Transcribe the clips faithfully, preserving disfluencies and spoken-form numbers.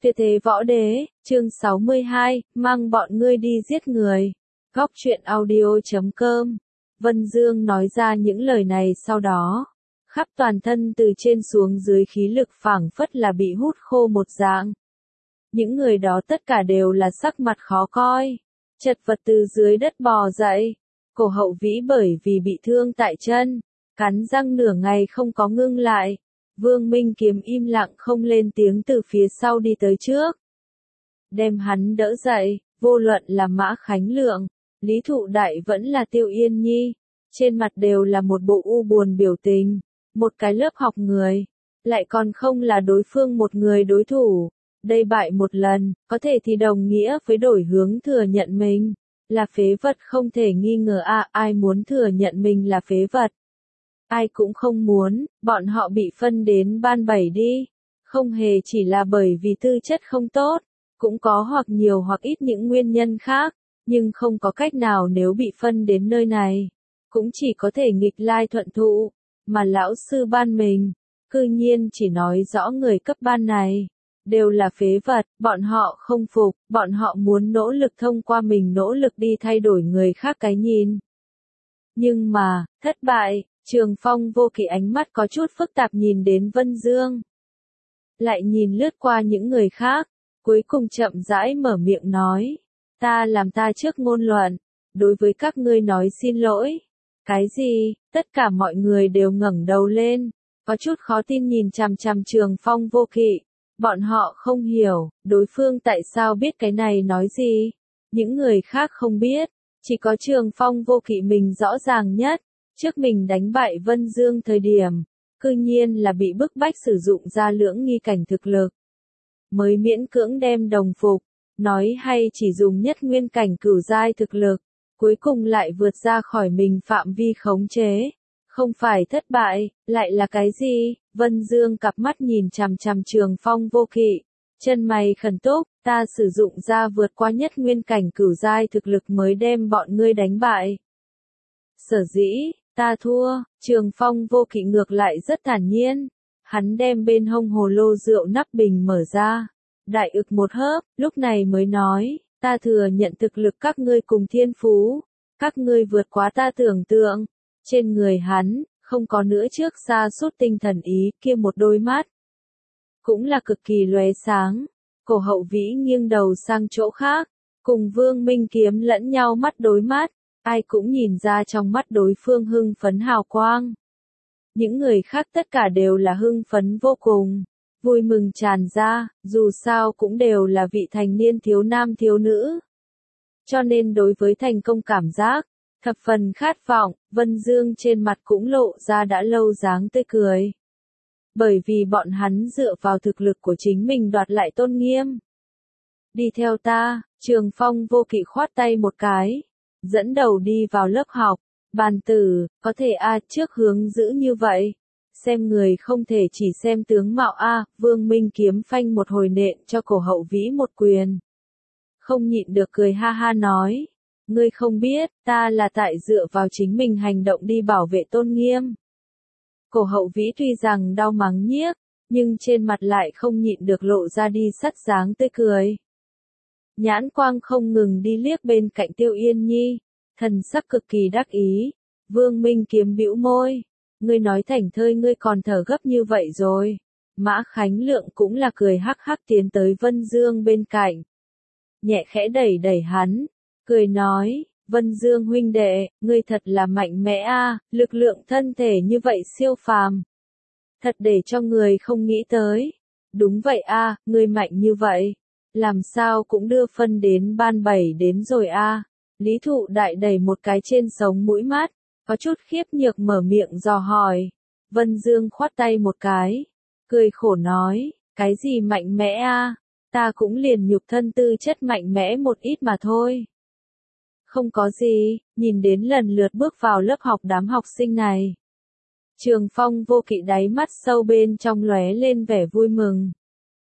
Tuyệt thế võ đế, chương sáu mươi hai, mang bọn ngươi đi giết người. Góc truyện audio chấm com. Vân Dương nói ra những lời này sau đó. Khắp toàn thân từ trên xuống dưới khí lực phảng phất là bị hút khô một dạng. Những người đó tất cả đều là sắc mặt khó coi. Chật vật từ dưới đất bò dậy. Cổ Hậu Vĩ bởi vì bị thương tại chân. Cắn răng nửa ngày không có ngưng lại. Vương Minh Kiếm im lặng không lên tiếng từ phía sau đi tới trước. Đem hắn đỡ dậy, vô luận là Mã Khánh Lượng, Lý Thụ Đại vẫn là Tiêu Yên Nhi. Trên mặt đều là một bộ u buồn biểu tình. Một cái lớp học người. Lại còn không là đối phương một người đối thủ. Đây bại một lần, có thể thì đồng nghĩa với đổi hướng thừa nhận mình. Là phế vật không thể nghi ngờ à, ai muốn thừa nhận mình là phế vật. Ai cũng không muốn, bọn họ bị phân đến ban bảy đi. Không hề chỉ là bởi vì tư chất không tốt, cũng có hoặc nhiều hoặc ít những nguyên nhân khác, nhưng không có cách nào nếu bị phân đến nơi này. Cũng chỉ có thể nghịch lai thuận thụ, mà lão sư ban mình, cư nhiên chỉ nói rõ người cấp ban này. Đều là phế vật, bọn họ không phục, bọn họ muốn nỗ lực thông qua mình nỗ lực đi thay đổi người khác cái nhìn. Nhưng mà, thất bại. Trường Phong Vô Kỵ ánh mắt có chút phức tạp nhìn đến Vân Dương. Lại nhìn lướt qua những người khác, cuối cùng chậm rãi mở miệng nói. Ta làm ta trước ngôn luận, đối với các ngươi nói xin lỗi. Cái gì? Tất cả mọi người đều ngẩng đầu lên, có chút khó tin nhìn chằm chằm Trường Phong Vô Kỵ. Bọn họ không hiểu, đối phương tại sao biết cái này nói gì. Những người khác không biết, chỉ có Trường Phong Vô Kỵ mình rõ ràng nhất. Trước mình đánh bại Vân Dương thời điểm, cư nhiên là bị bức bách sử dụng ra lưỡng nghi cảnh thực lực. Mới miễn cưỡng đem đồng phục, nói hay chỉ dùng nhất nguyên cảnh cửu giai thực lực, cuối cùng lại vượt ra khỏi mình phạm vi khống chế. Không phải thất bại, lại là cái gì? Vân Dương cặp mắt nhìn chằm chằm Trường Phong Vô Kỵ, chân mày khẩn túc, ta sử dụng ra vượt qua nhất nguyên cảnh cửu giai thực lực mới đem bọn ngươi đánh bại. Sở dĩ, ta thua, Trường Phong Vô Kỵ ngược lại rất thản nhiên. Hắn đem bên hông hồ lô rượu nắp bình mở ra. Đại ực một hớp, lúc này mới nói, ta thừa nhận thực lực các ngươi cùng thiên phú. Các ngươi vượt quá ta tưởng tượng. Trên người hắn, không có nữa trước xa suốt tinh thần ý kia một đôi mắt. Cũng là cực kỳ lóe sáng. Cổ Hậu Vĩ nghiêng đầu sang chỗ khác, cùng Vương Minh Kiếm lẫn nhau mắt đối mắt. Ai cũng nhìn ra trong mắt đối phương hưng phấn hào quang. Những người khác tất cả đều là hưng phấn vô cùng, vui mừng tràn ra, dù sao cũng đều là vị thành niên thiếu nam thiếu nữ. Cho nên đối với thành công cảm giác, thập phần khát vọng, Vân Dương trên mặt cũng lộ ra đã lâu dáng tươi cười. Bởi vì bọn hắn dựa vào thực lực của chính mình đoạt lại tôn nghiêm. Đi theo ta, Trường Phong Vô Kỵ khoát tay một cái. Dẫn đầu đi vào lớp học, bàn tử, có thể a trước hướng giữ như vậy. Xem người không thể chỉ xem tướng mạo a, Vương Minh Kiếm phanh một hồi nện cho Cổ Hậu Vĩ một quyền. Không nhịn được cười ha ha nói, ngươi không biết, ta là tại dựa vào chính mình hành động đi bảo vệ tôn nghiêm. Cổ Hậu Vĩ tuy rằng đau mắng nhiếc, nhưng trên mặt lại không nhịn được lộ ra đi sắt dáng tươi cười. Nhãn quang không ngừng đi liếc bên cạnh Tiêu Yên Nhi, thần sắc cực kỳ đắc ý. Vương Minh Kiếm bĩu môi, ngươi nói thảnh thơi ngươi còn thở gấp như vậy rồi. Mã Khánh Lượng cũng là cười hắc hắc tiến tới Vân Dương bên cạnh. Nhẹ khẽ đẩy đẩy hắn, cười nói, Vân Dương huynh đệ, ngươi thật là mạnh mẽ a, lực lượng thân thể như vậy siêu phàm. Thật để cho người không nghĩ tới. Đúng vậy a, ngươi mạnh như vậy. Làm sao cũng đưa phân đến ban bảy đến rồi a. À. Lý Thụ Đại đẩy một cái trên sống mũi mắt, có chút khiếp nhược mở miệng dò hỏi. Vân Dương khoát tay một cái, cười khổ nói, cái gì mạnh mẽ a, à? Ta cũng liền nhục thân tư chất mạnh mẽ một ít mà thôi. Không có gì, nhìn đến lần lượt bước vào lớp học đám học sinh này. Trường Phong Vô Kỵ đáy mắt sâu bên trong lóe lên vẻ vui mừng.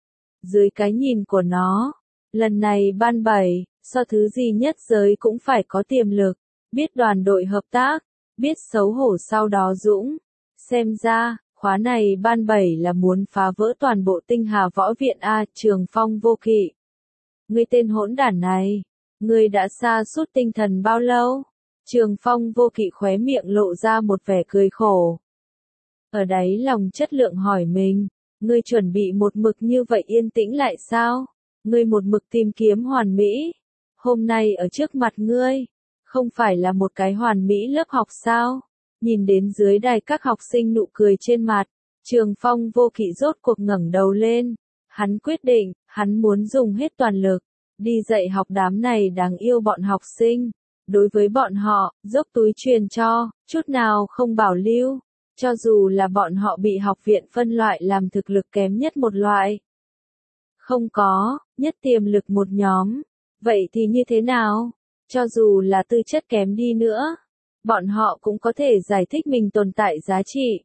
Dưới cái nhìn của nó, lần này ban bảy, so thứ gì nhất giới cũng phải có tiềm lực, biết đoàn đội hợp tác, biết xấu hổ sau đó dũng. Xem ra, Khóa này ban bảy là muốn phá vỡ toàn bộ tinh hà võ viện a, Trường Phong Vô Kỵ. Ngươi tên hỗn đản này, ngươi đã sa sút tinh thần bao lâu? Trường Phong Vô Kỵ khóe miệng lộ ra một vẻ cười khổ. Ở đáy lòng chất lượng hỏi mình, ngươi chuẩn bị một mực như vậy yên tĩnh lại sao? Ngươi một mực tìm kiếm hoàn mỹ. Hôm nay ở trước mặt ngươi, không phải là một cái hoàn mỹ lớp học sao? Nhìn đến dưới đài các học sinh nụ cười trên mặt, Trường Phong Vô Kỵ rốt cuộc ngẩng đầu lên. Hắn quyết định, hắn muốn dùng hết toàn lực, đi dạy học đám này đáng yêu bọn học sinh. Đối với bọn họ, dốc túi truyền cho, chút nào không bảo lưu. Cho dù là bọn họ bị học viện phân loại làm thực lực kém nhất một loại. Không có, nhất tiềm lực một nhóm. Vậy thì như thế nào? Cho dù là tư chất kém đi nữa, bọn họ cũng có thể giải thích mình tồn tại giá trị.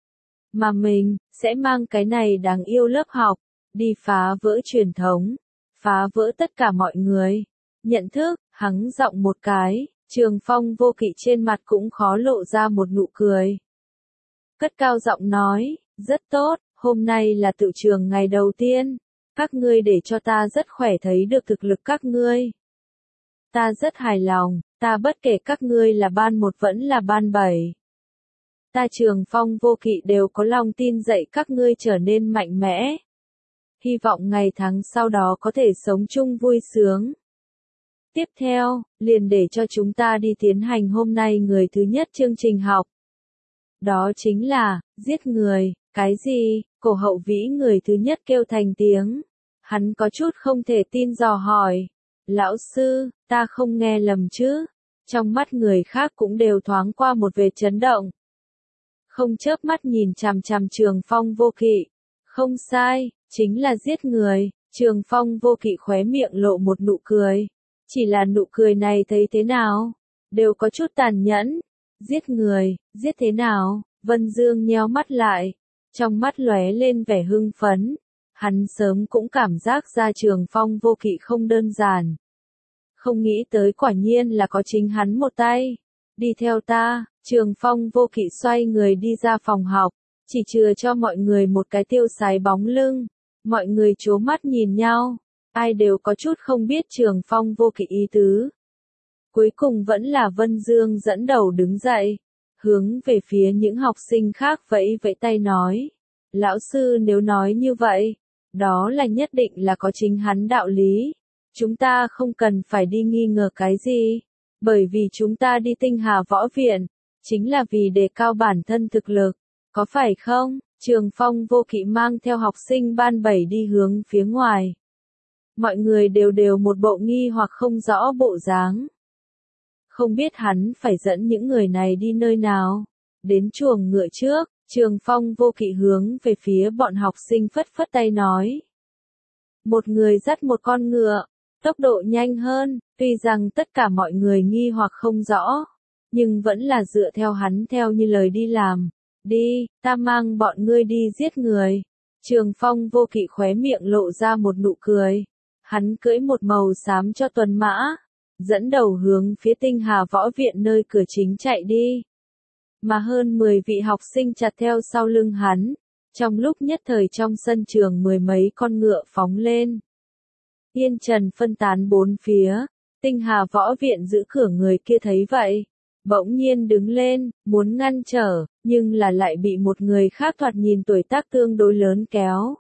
Mà mình, sẽ mang cái này đáng yêu lớp học, đi phá vỡ truyền thống, phá vỡ tất cả mọi người. Nhận thức, hắng giọng một cái, Trường Phong Vô Kỵ trên mặt cũng khó lộ ra một nụ cười. Cất cao giọng nói, rất tốt, hôm nay là tự trường ngày đầu tiên. Các ngươi để cho ta rất khỏe thấy được thực lực các ngươi. Ta rất hài lòng, ta bất kể các ngươi là ban một vẫn là ban bảy. Ta Trường Phong Vô Kỵ đều có lòng tin dạy các ngươi trở nên mạnh mẽ. Hy vọng ngày tháng sau đó có thể sống chung vui sướng. Tiếp theo, liền để cho chúng ta đi tiến hành hôm nay người thứ nhất chương trình học. Đó chính là, giết người, cái gì? Cổ Hậu Vĩ người thứ nhất kêu thành tiếng. Hắn có chút không thể tin dò hỏi. Lão sư, ta không nghe lầm chứ? Trong mắt người khác cũng đều thoáng qua một vệt chấn động. Không chớp mắt nhìn chằm chằm Trường Phong Vô Kỵ. Không sai, chính là giết người. Trường Phong Vô Kỵ khóe miệng lộ một nụ cười. Chỉ là nụ cười này thấy thế nào? Đều có chút tàn nhẫn. Giết người, giết thế nào? Vân Dương nheo mắt lại. Trong mắt lóe lên vẻ hưng phấn. Hắn sớm cũng cảm giác ra Trường Phong Vô Kỵ không đơn giản. Không nghĩ tới quả nhiên là có chính hắn một tay. Đi theo ta, Trường Phong Vô Kỵ xoay người đi ra phòng học. Chỉ chừa cho mọi người một cái tiêu sái bóng lưng. Mọi người trố mắt nhìn nhau. Ai đều có chút không biết Trường Phong Vô Kỵ ý tứ. Cuối cùng vẫn là Vân Dương dẫn đầu đứng dậy. Hướng về phía những học sinh khác vẫy vẫy tay nói. Lão sư nếu nói như vậy, đó là nhất định là có chính hắn đạo lý. Chúng ta không cần phải đi nghi ngờ cái gì. Bởi vì chúng ta đi tinh hà võ viện, chính là vì đề cao bản thân thực lực. Có phải không? Trường Phong Vô Kỵ mang theo học sinh ban bảy đi hướng phía ngoài. Mọi người đều đều một bộ nghi hoặc không rõ bộ dáng. Không biết hắn phải dẫn những người này đi nơi nào. Đến chuồng ngựa trước, Trường Phong Vô Kỵ hướng về phía bọn học sinh phất phất tay nói. Một người dắt một con ngựa, tốc độ nhanh hơn, tuy rằng tất cả mọi người nghi hoặc không rõ, nhưng vẫn là dựa theo hắn theo như lời đi làm. Đi, ta mang bọn ngươi đi giết người. Trường Phong Vô Kỵ khóe miệng lộ ra một nụ cười. Hắn cưỡi một màu xám cho tuần mã, dẫn đầu hướng phía tinh hà võ viện nơi cửa chính chạy đi. Mà hơn mười vị học sinh chặt theo sau lưng hắn. Trong lúc nhất thời trong sân trường mười mấy con ngựa phóng lên. Yên trần phân tán bốn phía. Tinh hà võ viện giữ cửa người kia thấy vậy. Bỗng nhiên đứng lên, muốn ngăn trở, nhưng là lại bị một người khác thoạt nhìn tuổi tác tương đối lớn kéo.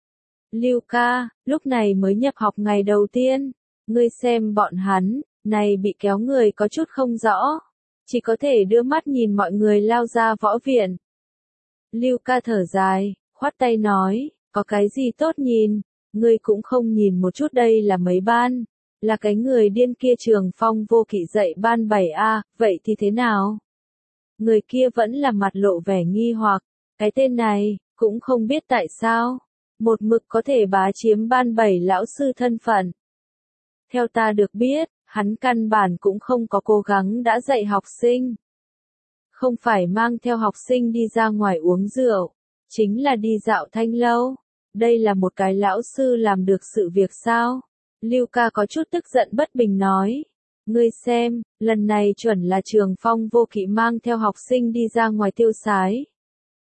Lưu ca, lúc này mới nhập học ngày đầu tiên. Ngươi xem bọn hắn, này bị kéo người có chút không rõ. Chỉ có thể đưa mắt nhìn mọi người lao ra võ viện. Lưu ca thở dài, khoát tay nói, có cái gì tốt nhìn, ngươi cũng không nhìn một chút đây là mấy ban, là cái người điên kia Trường Phong Vô Kỵ dạy ban bảy a, vậy thì thế nào? Người kia vẫn là mặt lộ vẻ nghi hoặc, cái tên này, cũng không biết tại sao, một mực có thể bá chiếm ban bảy lão sư thân phận. Theo ta được biết, hắn căn bản cũng không có cố gắng đã dạy học sinh. Không phải mang theo học sinh đi ra ngoài uống rượu, chính là đi dạo thanh lâu. Đây là một cái lão sư làm được sự việc sao? Lưu ca có chút tức giận bất bình nói. Ngươi xem, lần này chuẩn là Trường Phong Vô Kỵ mang theo học sinh đi ra ngoài tiêu sái.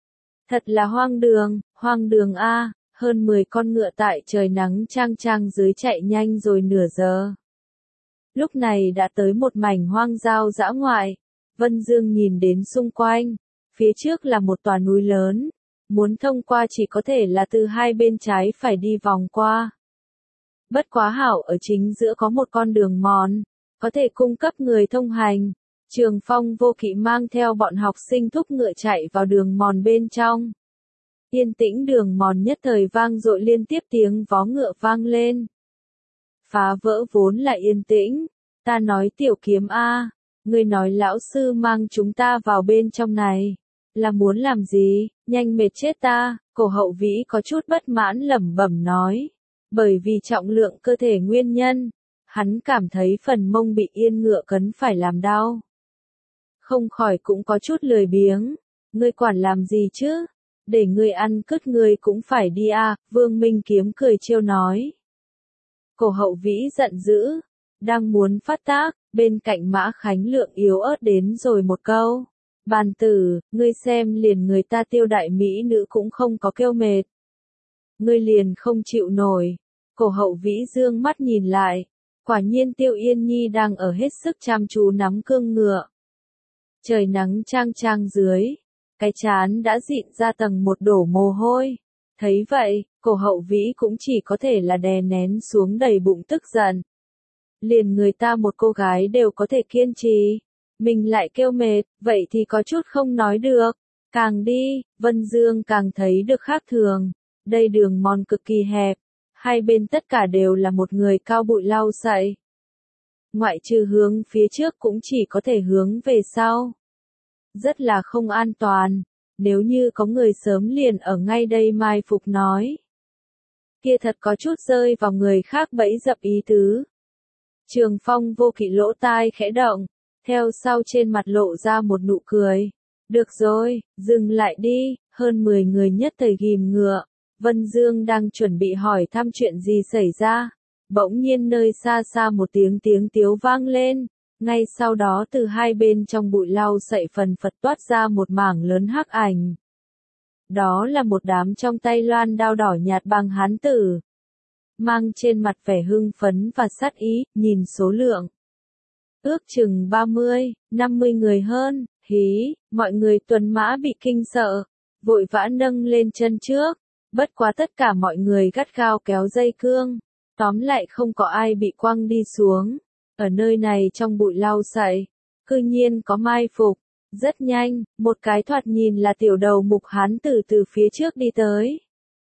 Thật là hoang đường, hoang đường a, hơn mười con ngựa tại trời nắng chang chang dưới chạy nhanh rồi nửa giờ. Lúc này đã tới một mảnh hoang giao dã ngoại. Vân Dương nhìn đến xung quanh, phía trước là một tòa núi lớn, muốn thông qua chỉ có thể là từ hai bên trái phải đi vòng qua. Bất quá hảo ở chính giữa có một con đường mòn, có thể cung cấp người thông hành. Trường Phong Vô Kỵ mang theo bọn học sinh thúc ngựa chạy vào đường mòn bên trong. Yên tĩnh đường mòn nhất thời vang dội liên tiếp tiếng vó ngựa vang lên. Phá vỡ vốn là yên tĩnh, ta nói Tiểu Kiếm a, ngươi nói lão sư mang chúng ta vào bên trong này, là muốn làm gì, nhanh mệt chết ta, Cổ Hậu Vĩ có chút bất mãn lẩm bẩm nói, bởi vì trọng lượng cơ thể nguyên nhân, hắn cảm thấy phần mông bị yên ngựa cấn phải làm đau. Không khỏi cũng có chút lười biếng, ngươi quản làm gì chứ, để ngươi ăn cứt ngươi cũng phải đi à, Vương Minh Kiếm cười trêu nói. Cổ Hậu Vĩ giận dữ, đang muốn phát tác, bên cạnh Mã Khánh Lượng yếu ớt đến rồi một câu. Bàn tử, ngươi xem liền người ta Tiêu đại mỹ nữ cũng không có kêu mệt. Ngươi liền không chịu nổi. Cổ Hậu Vĩ dương mắt nhìn lại, quả nhiên Tiêu Yên Nhi đang ở hết sức chăm chú nắm cương ngựa. Trời nắng chang chang dưới, cái trán đã dịn ra tầng một đổ mồ hôi. Thấy vậy, Cổ Hậu Vĩ cũng chỉ có thể là đè nén xuống đầy bụng tức giận. Liền người ta một cô gái đều có thể kiên trì, mình lại kêu mệt, vậy thì có chút không nói được. Càng đi, Vân Dương càng thấy được khác thường. Đây đường mòn cực kỳ hẹp, hai bên tất cả đều là một người cao bụi lau sậy. Ngoại trừ hướng phía trước cũng chỉ có thể hướng về sau. Rất là không an toàn, nếu như có người sớm liền ở ngay đây mai phục nói. Kia thật có chút rơi vào người khác bẫy dập ý tứ. Trường Phong Vô Kỵ lỗ tai khẽ động, theo sau trên mặt lộ ra một nụ cười. Được rồi, dừng lại đi, hơn mười người nhất thời ghim ngựa. Vân Dương đang chuẩn bị hỏi thăm chuyện gì xảy ra. Bỗng nhiên nơi xa xa một tiếng tiếng tiếu vang lên. Ngay sau đó từ hai bên trong bụi lau sậy phần phật toát ra một mảng lớn hắc ảnh. Đó là một đám trong tay loan đao đỏ nhạt bằng hán tử. Mang trên mặt vẻ hưng phấn và sát ý, nhìn số lượng. Ước chừng ba mươi, năm mươi người hơn, hí, mọi người tuần mã bị kinh sợ, vội vã nâng lên chân trước, bất quá tất cả mọi người gắt gao kéo dây cương, tóm lại không có ai bị quăng đi xuống, ở nơi này trong bụi lau sậy, cư nhiên có mai phục, rất nhanh, một cái thoạt nhìn là tiểu đầu mục hán tử từ phía trước đi tới.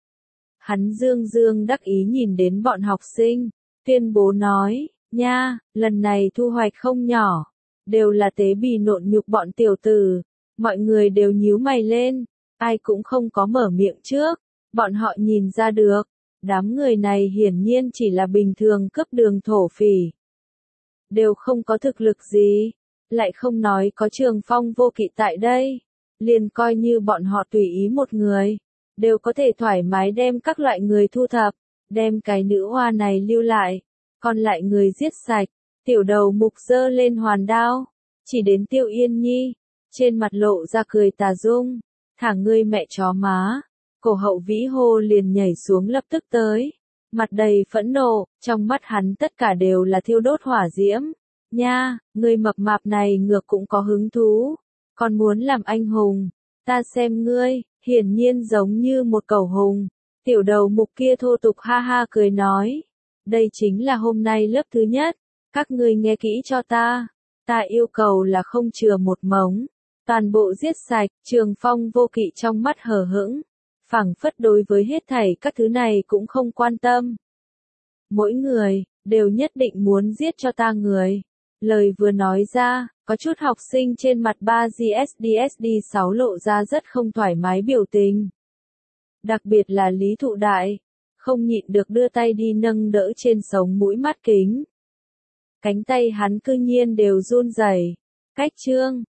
Hắn dương dương đắc ý nhìn đến bọn học sinh, tuyên bố nói, nha, lần này thu hoạch không nhỏ, đều là tế bì nộn nhục bọn tiểu tử, mọi người đều nhíu mày lên, ai cũng không có mở miệng trước, bọn họ nhìn ra được, đám người này hiển nhiên chỉ là bình thường cướp đường thổ phỉ, đều không có thực lực gì, lại không nói có Trường Phong Vô Kỵ tại đây, liền coi như bọn họ tùy ý một người. Đều có thể thoải mái đem các loại người thu thập, đem cái nữ hoa này lưu lại, còn lại người giết sạch, tiểu đầu mục giơ lên hoàn đao, chỉ đến Tiêu Yên Nhi, trên mặt lộ ra cười tà dung, thả ngươi mẹ chó má, Cổ Hậu Vĩ hô liền nhảy xuống lập tức tới, mặt đầy phẫn nộ, trong mắt hắn tất cả đều là thiêu đốt hỏa diễm, nha, ngươi mập mạp này ngược cũng có hứng thú, còn muốn làm anh hùng, ta xem ngươi. Hiển nhiên giống như một cẩu hùng, tiểu đầu mục kia thô tục ha ha cười nói, đây chính là hôm nay lớp thứ nhất, các ngươi nghe kỹ cho ta, ta yêu cầu là không chừa một mống, toàn bộ giết sạch, Trường Phong Vô Kỵ trong mắt hờ hững, phảng phất đối với hết thảy các thứ này cũng không quan tâm. Mỗi người, đều nhất định muốn giết cho ta người. Lời vừa nói ra, có chút học sinh trên mặt ba G S D S D sáu lộ ra rất không thoải mái biểu tình. Đặc biệt là Lý Thụ Đại, không nhịn được đưa tay đi nâng đỡ trên sống mũi mắt kính. Cánh tay hắn cư nhiên đều run rẩy. Cách trương,